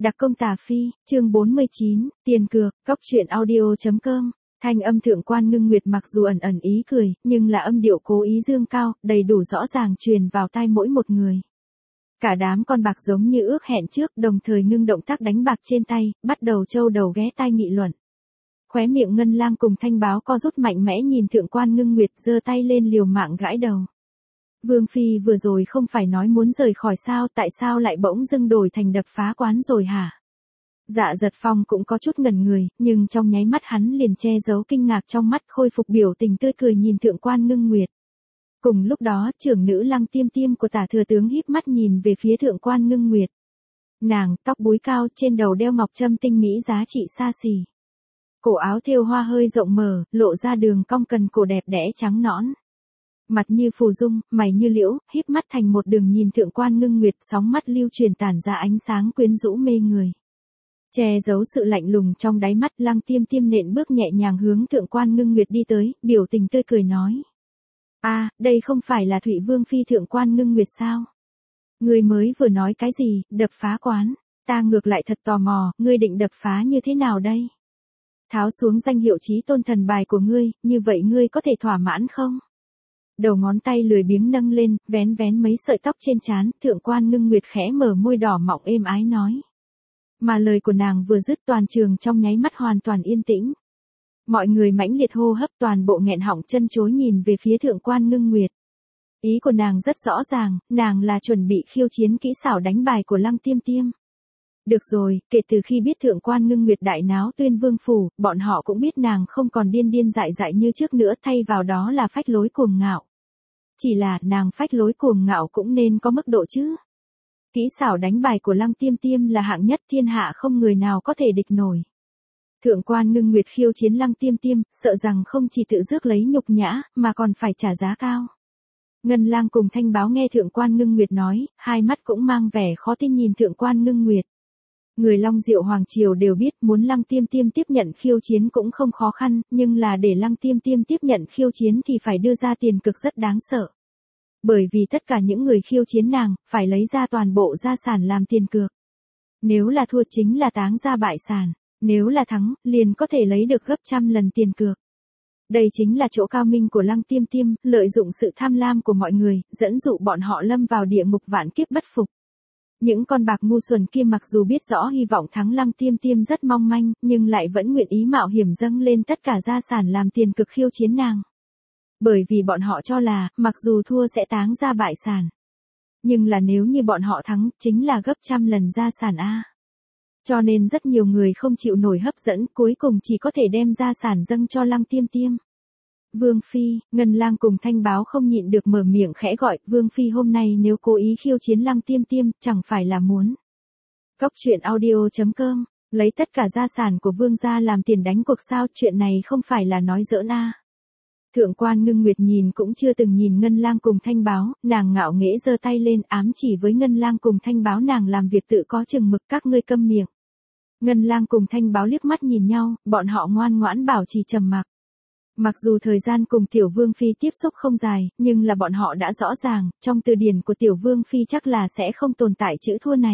Đặc công Tà Phi, chương 49, tiền cược, cóc truyện audio.com. Thanh âm Thượng Quan Ngưng Nguyệt mặc dù ẩn ẩn ý cười, nhưng là âm điệu cố ý dương cao, đầy đủ rõ ràng truyền vào tai mỗi một người. Cả đám con bạc giống như ước hẹn trước, đồng thời ngưng động tác đánh bạc trên tay, bắt đầu châu đầu ghé tai nghị luận. Khóe miệng Ngân Lang cùng Thanh Báo co rút mạnh mẽ nhìn Thượng Quan Ngưng Nguyệt giơ tay lên liều mạng gãi đầu. Vương Phi vừa rồi không phải nói muốn rời khỏi sao, tại sao lại bỗng dưng đổi thành đập phá quán rồi hả? Dạ Giật Phong cũng có chút ngẩn người, nhưng trong nháy mắt hắn liền che giấu kinh ngạc trong mắt, khôi phục biểu tình tươi cười nhìn Thượng Quan Ngưng Nguyệt. Cùng lúc đó, trưởng nữ Lăng Tiêm Tiêm của Tả thừa tướng híp mắt nhìn về phía Thượng Quan Ngưng Nguyệt. Nàng, tóc búi cao, trên đầu đeo ngọc trâm tinh mỹ giá trị xa xỉ. Cổ áo thêu hoa hơi rộng mở, lộ ra đường cong cần cổ đẹp đẽ trắng nõn. Mặt như phù dung, mày như liễu, híp mắt thành một đường nhìn Thượng Quan Ngưng Nguyệt, sóng mắt lưu truyền tản ra ánh sáng quyến rũ mê người. Che giấu sự lạnh lùng trong đáy mắt, Lăng Tiêm Tiêm nện bước nhẹ nhàng hướng Thượng Quan Ngưng Nguyệt đi tới, biểu tình tươi cười nói. Đây không phải là Thụy Vương Phi Thượng Quan Ngưng Nguyệt sao? Ngươi mới vừa nói cái gì, đập phá quán? Ta ngược lại thật tò mò, ngươi định đập phá như thế nào đây? Tháo xuống danh hiệu chí tôn thần bài của ngươi, như vậy ngươi có thể thỏa mãn không? Đầu ngón tay lười biếng nâng lên, vén vén mấy sợi tóc trên trán, Thượng Quan Ngưng Nguyệt khẽ mở môi đỏ mọng êm ái nói. Mà lời của nàng vừa dứt, toàn trường trong nháy mắt hoàn toàn yên tĩnh. Mọi người mãnh liệt hô hấp, toàn bộ nghẹn họng chân chối nhìn về phía Thượng Quan Ngưng Nguyệt. Ý của nàng rất rõ ràng, nàng là chuẩn bị khiêu chiến kỹ xảo đánh bài của Lăng Tiêm Tiêm. Được rồi, kể từ khi biết Thượng Quan Ngưng Nguyệt đại náo Tuyên Vương phủ, bọn họ cũng biết nàng không còn điên điên dại dại như trước nữa, thay vào đó là phách lối cuồng ngạo. Chỉ là, nàng phách lối cuồng ngạo cũng nên có mức độ chứ. Kỹ xảo đánh bài của Lăng Tiêm Tiêm là hạng nhất thiên hạ, không người nào có thể địch nổi. Thượng Quan Ngưng Nguyệt khiêu chiến Lăng Tiêm Tiêm, sợ rằng không chỉ tự rước lấy nhục nhã, mà còn phải trả giá cao. Ngân Lang cùng Thanh Báo nghe Thượng Quan Ngưng Nguyệt nói, hai mắt cũng mang vẻ khó tin nhìn Thượng Quan Ngưng Nguyệt. Người Long Diệu Hoàng Triều đều biết muốn Lăng Tiêm Tiêm tiếp nhận khiêu chiến cũng không khó khăn, nhưng là để Lăng Tiêm Tiêm tiếp nhận khiêu chiến thì phải đưa ra tiền cực rất đáng sợ. Bởi vì tất cả những người khiêu chiến nàng, phải lấy ra toàn bộ gia sản làm tiền cược. Nếu là thua chính là táng gia bại sản, nếu là thắng, liền có thể lấy được gấp trăm lần tiền cược. Đây chính là chỗ cao minh của Lăng Tiêm Tiêm, lợi dụng sự tham lam của mọi người, dẫn dụ bọn họ lâm vào địa ngục vạn kiếp bất phục. Những con bạc ngu xuẩn kia mặc dù biết rõ hy vọng thắng Lăng Tiêm Tiêm rất mong manh, nhưng lại vẫn nguyện ý mạo hiểm dâng lên tất cả gia sản làm tiền cực khiêu chiến nàng. Bởi vì bọn họ cho là, mặc dù thua sẽ táng gia bại sản. Nhưng là nếu như bọn họ thắng, chính là gấp trăm lần gia sản a. Cho nên rất nhiều người không chịu nổi hấp dẫn, cuối cùng chỉ có thể đem gia sản dâng cho Lăng Tiêm Tiêm. Vương Phi, Ngân Lang cùng Thanh Báo không nhịn được mở miệng khẽ gọi, Vương Phi hôm nay nếu cố ý khiêu chiến Lăng Tiêm Tiêm, chẳng phải là muốn. Cóc truyện audio.com, lấy tất cả gia sản của Vương gia làm tiền đánh cuộc sao, chuyện này không phải là nói giỡn a. Thượng Quan Ngưng Nguyệt nhìn cũng chưa từng nhìn Ngân Lang cùng Thanh Báo, nàng ngạo nghễ giơ tay lên ám chỉ với Ngân Lang cùng Thanh Báo, nàng làm việc tự có chừng mực, các ngươi câm miệng. Ngân Lang cùng Thanh Báo liếc mắt nhìn nhau, bọn họ ngoan ngoãn bảo trì trầm mặc. Mặc dù thời gian cùng Tiểu Vương Phi tiếp xúc không dài, nhưng là bọn họ đã rõ ràng, trong từ điển của Tiểu Vương Phi chắc là sẽ không tồn tại chữ thua này.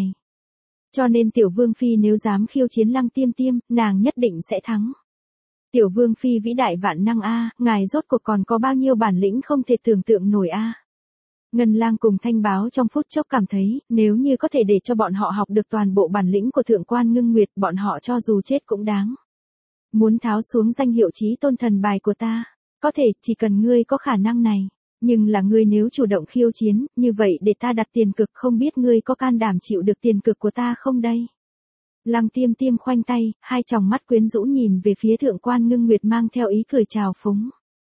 Cho nên Tiểu Vương Phi nếu dám khiêu chiến Lăng Tiêm Tiêm, nàng nhất định sẽ thắng. Tiểu Vương Phi vĩ đại vạn năng a, ngài rốt cuộc còn có bao nhiêu bản lĩnh không thể tưởng tượng nổi a. Ngân Lang cùng Thanh Báo trong phút chốc cảm thấy, nếu như có thể để cho bọn họ học được toàn bộ bản lĩnh của Thượng Quan Ngưng Nguyệt, bọn họ cho dù chết cũng đáng. Muốn tháo xuống danh hiệu chí tôn thần bài của ta, có thể, chỉ cần ngươi có khả năng này. Nhưng là ngươi nếu chủ động khiêu chiến, như vậy để ta đặt tiền cực, không biết ngươi có can đảm chịu được tiền cực của ta không đây? Lăng Tiêm Tiêm khoanh tay, hai tròng mắt quyến rũ nhìn về phía Thượng Quan Ngưng Nguyệt mang theo ý cười trào phúng.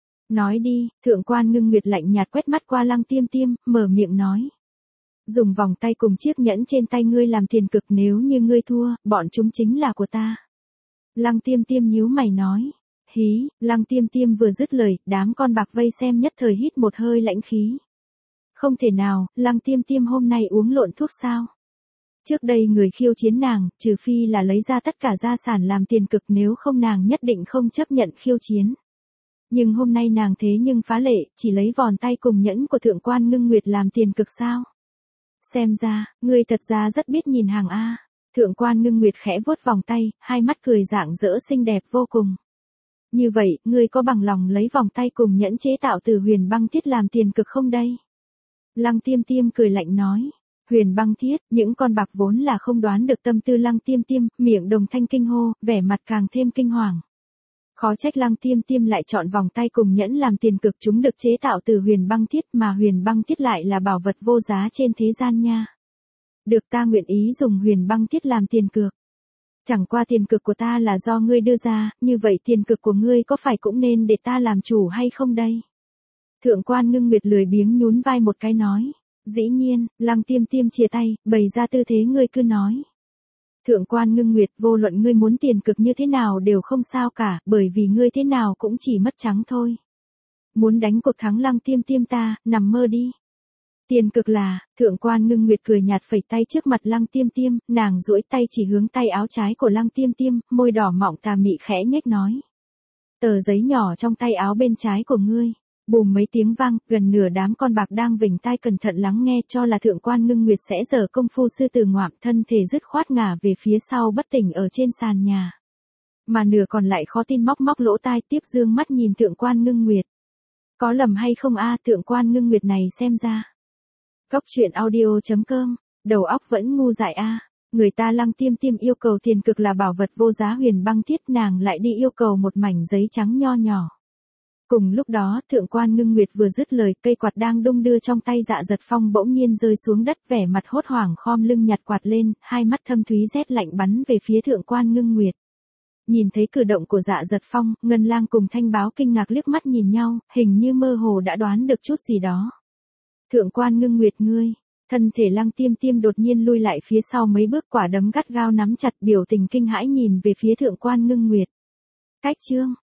Nói đi, Thượng Quan Ngưng Nguyệt lạnh nhạt quét mắt qua Lăng Tiêm Tiêm, mở miệng nói. Dùng vòng tay cùng chiếc nhẫn trên tay ngươi làm tiền cực, nếu như ngươi thua, bọn chúng chính là của ta. Lăng Tiêm Tiêm nhíu mày nói. Hí, Lăng Tiêm Tiêm vừa dứt lời, đám con bạc vây xem nhất thời hít một hơi lãnh khí. Không thể nào, Lăng Tiêm Tiêm hôm nay uống lộn thuốc sao? Trước đây người khiêu chiến nàng, trừ phi là lấy ra tất cả gia sản làm tiền cực, nếu không nàng nhất định không chấp nhận khiêu chiến. Nhưng hôm nay nàng thế nhưng phá lệ, chỉ lấy vòng tay cùng nhẫn của Thượng Quan Ngưng Nguyệt làm tiền cực sao? Xem ra, ngươi thật ra rất biết nhìn hàng a. Thượng quan Ngưng Nguyệt khẽ vuốt vòng tay, hai mắt cười rạng rỡ xinh đẹp vô cùng. Như vậy, ngươi có bằng lòng lấy vòng tay cùng nhẫn chế tạo từ Huyền Băng Thiết làm tiền cực không đây? Lăng Tiêm Tiêm cười lạnh nói. Huyền Băng Thiết, những con bạc vốn là không đoán được tâm tư Lăng Tiêm Tiêm, miệng đồng thanh kinh hô, vẻ mặt càng thêm kinh hoàng. Khó trách Lăng Tiêm Tiêm lại chọn vòng tay cùng nhẫn làm tiền cực, chúng được chế tạo từ Huyền Băng Thiết, mà Huyền Băng Thiết lại là bảo vật vô giá trên thế gian nha. Được, ta nguyện ý dùng Huyền Băng Thiết làm tiền cược. Chẳng qua tiền cược của ta là do ngươi đưa ra, như vậy tiền cược của ngươi có phải cũng nên để ta làm chủ hay không đây? Thượng quan Ngưng Nguyệt lười biếng nhún vai một cái nói. Dĩ nhiên, Lăng Tiêm Tiêm chia tay, bày ra tư thế ngươi cứ nói. Thượng quan Ngưng Nguyệt, vô luận ngươi muốn tiền cực như thế nào đều không sao cả, bởi vì ngươi thế nào cũng chỉ mất trắng thôi. Muốn đánh cuộc thắng Lăng Tiêm Tiêm ta, nằm mơ đi. Tiền cực là, Thượng quan Ngưng Nguyệt cười nhạt phẩy tay trước mặt Lăng Tiêm Tiêm, nàng duỗi tay chỉ hướng tay áo trái của Lăng Tiêm Tiêm, môi đỏ mọng tà mị khẽ nhếch nói. Tờ giấy nhỏ trong tay áo bên trái của ngươi. Bùm mấy tiếng vang, gần nửa đám con bạc đang vểnh tai cẩn thận lắng nghe cho là Thượng quan Ngưng Nguyệt sẽ giở công phu sư tử ngoạm, thân thể dứt khoát ngả về phía sau bất tỉnh ở trên sàn nhà. Mà nửa còn lại khó tin móc móc lỗ tai tiếp dương mắt nhìn Thượng quan Ngưng Nguyệt. Có lầm hay không a, Thượng quan Ngưng Nguyệt này xem ra. Cóc truyện audio.com, đầu óc vẫn ngu dại a. Người ta Lăng Tiêm Tiêm yêu cầu tiền cực là bảo vật vô giá Huyền Băng Thiết, nàng lại đi yêu cầu một mảnh giấy trắng nho nhỏ. Cùng lúc đó, Thượng quan Ngưng Nguyệt vừa dứt lời, cây quạt đang đung đưa trong tay Dạ Dật Phong bỗng nhiên rơi xuống đất, vẻ mặt hốt hoảng khom lưng nhặt quạt lên, hai mắt thâm thúy rét lạnh bắn về phía Thượng quan Ngưng Nguyệt. Nhìn thấy cử động của Dạ Dật Phong, Ngân Lang cùng Thanh Báo kinh ngạc liếc mắt nhìn nhau, hình như mơ hồ đã đoán được chút gì đó. Thượng quan Ngưng Nguyệt ngươi, thân thể Lăng Tiêm Tiêm đột nhiên lui lại phía sau mấy bước, quả đấm gắt gao nắm chặt, biểu tình kinh hãi nhìn về phía Thượng quan Ngưng Nguyệt. Cách chương